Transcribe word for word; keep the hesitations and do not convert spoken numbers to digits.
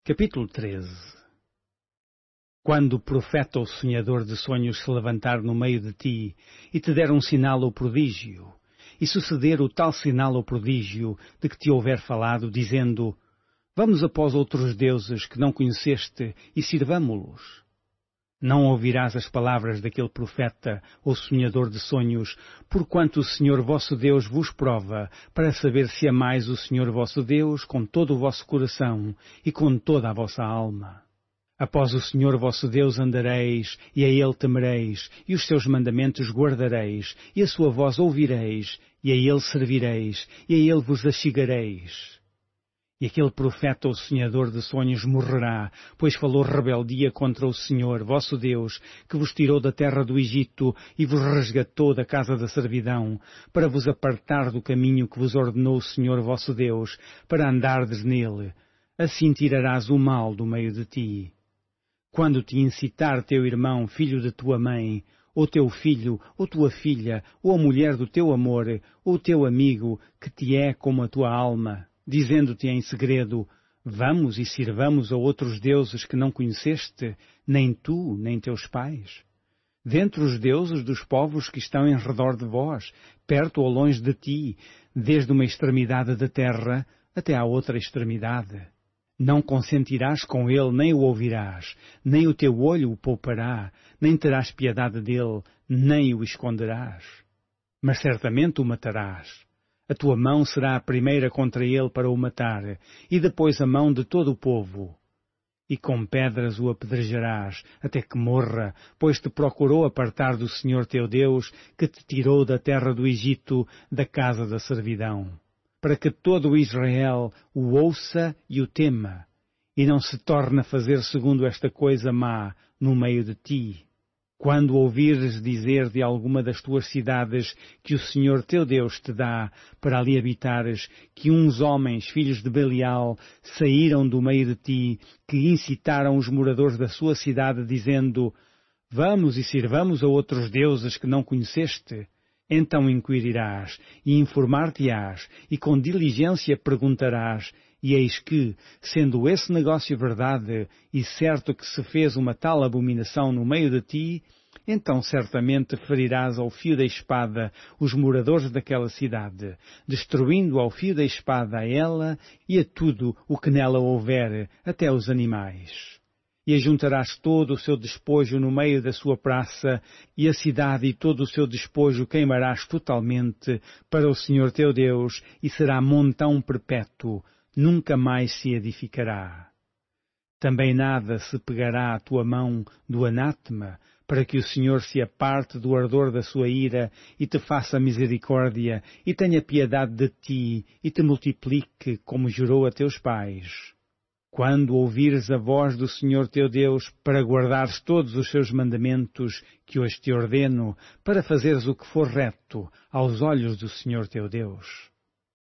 Capítulo treze. Quando o profeta ou sonhador de sonhos se levantar no meio de ti, e te der um sinal ou prodígio, e suceder o tal sinal ou prodígio de que te houver falado, dizendo: Vamos após outros deuses que não conheceste e sirvamo-los. Não ouvirás as palavras daquele profeta ou sonhador de sonhos, porquanto o Senhor vosso Deus vos prova, para saber se amais o Senhor vosso Deus com todo o vosso coração e com toda a vossa alma. Após o Senhor vosso Deus andareis, e a Ele temereis, e os seus mandamentos guardareis, e a sua voz ouvireis, e a Ele servireis, e a Ele vos achegareis. E aquele profeta ou sonhador de sonhos morrerá, pois falou rebeldia contra o Senhor, vosso Deus, que vos tirou da terra do Egito e vos resgatou da casa da servidão, para vos apartar do caminho que vos ordenou o Senhor vosso Deus, para andardes nele. Assim tirarás o mal do meio de ti. Quando te incitar teu irmão, filho de tua mãe, ou teu filho, ou tua filha, ou a mulher do teu amor, ou teu amigo, que te é como a tua alma, dizendo-te em segredo: Vamos e sirvamos a outros deuses que não conheceste, nem tu, nem teus pais. Dentre os deuses dos povos que estão em redor de vós, perto ou longe de ti, desde uma extremidade da terra até à outra extremidade. Não consentirás com ele, nem o ouvirás, nem o teu olho o poupará, nem terás piedade dele, nem o esconderás. Mas certamente o matarás. A tua mão será a primeira contra ele para o matar, e depois a mão de todo o povo. E com pedras o apedrejarás, até que morra, pois te procurou apartar do Senhor teu Deus, que te tirou da terra do Egito, da casa da servidão, para que todo o Israel o ouça e o tema, e não se torne a fazer segundo esta coisa má no meio de ti. Quando ouvires dizer de alguma das tuas cidades que o Senhor teu Deus te dá para ali habitares, que uns homens, filhos de Belial, saíram do meio de ti, que incitaram os moradores da sua cidade, dizendo: Vamos e sirvamos a outros deuses que não conheceste, então inquirirás e informar-te-ás, e com diligência perguntarás, e eis que, sendo esse negócio verdade, e certo que se fez uma tal abominação no meio de ti, então certamente ferirás ao fio da espada os moradores daquela cidade, destruindo ao fio da espada a ela e a tudo o que nela houver, até os animais. E ajuntarás todo o seu despojo no meio da sua praça, e a cidade e todo o seu despojo queimarás totalmente para o Senhor teu Deus, e será montão perpétuo, nunca mais se edificará. Também nada se pegará à tua mão do anátema, para que o Senhor se aparte do ardor da sua ira, e te faça misericórdia, e tenha piedade de ti, e te multiplique, como jurou a teus pais. Quando ouvires a voz do Senhor teu Deus, para guardares todos os seus mandamentos, que hoje te ordeno, para fazeres o que for reto aos olhos do Senhor teu Deus.